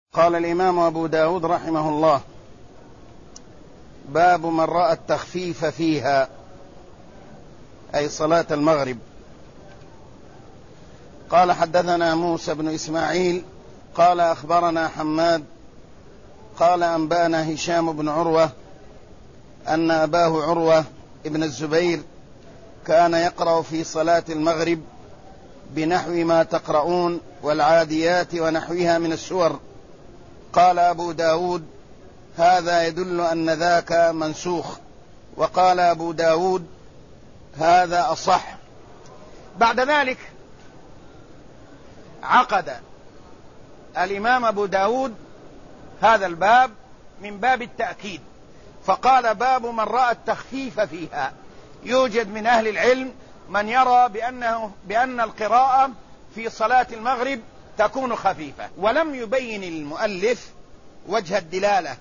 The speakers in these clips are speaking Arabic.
قال الإمام أبو داود رحمه الله: باب من رأى التخفيف فيها، أي صلاة المغرب. قال: حدثنا موسى بن إسماعيل قال: أخبرنا حماد قال: أنبأنا هشام بن عروة أن أباه عروة ابن الزبير كان يقرأ في صلاة المغرب بنحو ما تقرؤون والعاديات ونحوها من السور. قال أبو داود: هذا يدل أن ذاك منسوخ. وقال أبو داود: هذا أصح. بعد ذلك عقد الإمام أبو داود هذا الباب من باب التأكيد، فقال: باب من رأى التخفيف فيها. يوجد من أهل العلم من يرى بأن القراءة في صلاة المغرب تكون خفيفة، ولم يبين المؤلف وجه الدلالة،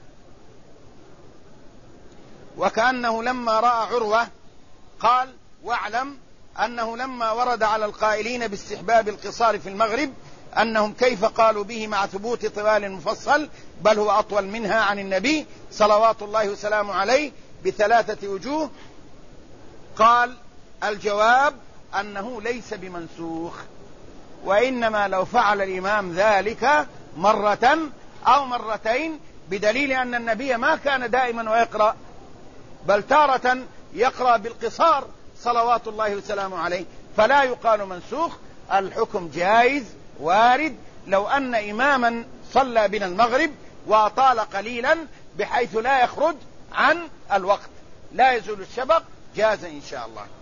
وكأنه لما رأى عروة قال: واعلم أنه لما ورد على القائلين باستحباب القصار في المغرب أنهم كيف قالوا به مع ثبوت طوال مفصل، بل هو أطول منها عن النبي صلوات الله وسلامه عليه ب3 وجوه. قال: الجواب أنه ليس بمنسوخ، وإنما لو فعل الإمام ذلك مرة أو مرتين، بدليل أن النبي ما كان دائما ويقرأ، بل تارة يقرأ بالقصار صلوات الله وسلامه عليه، فلا يقال منسوخ. الحكم جائز وارد. لو أن إماما صلى بنا المغرب وأطال قليلا بحيث لا يخرج عن الوقت، لا يزول الشبق، جاز إن شاء الله.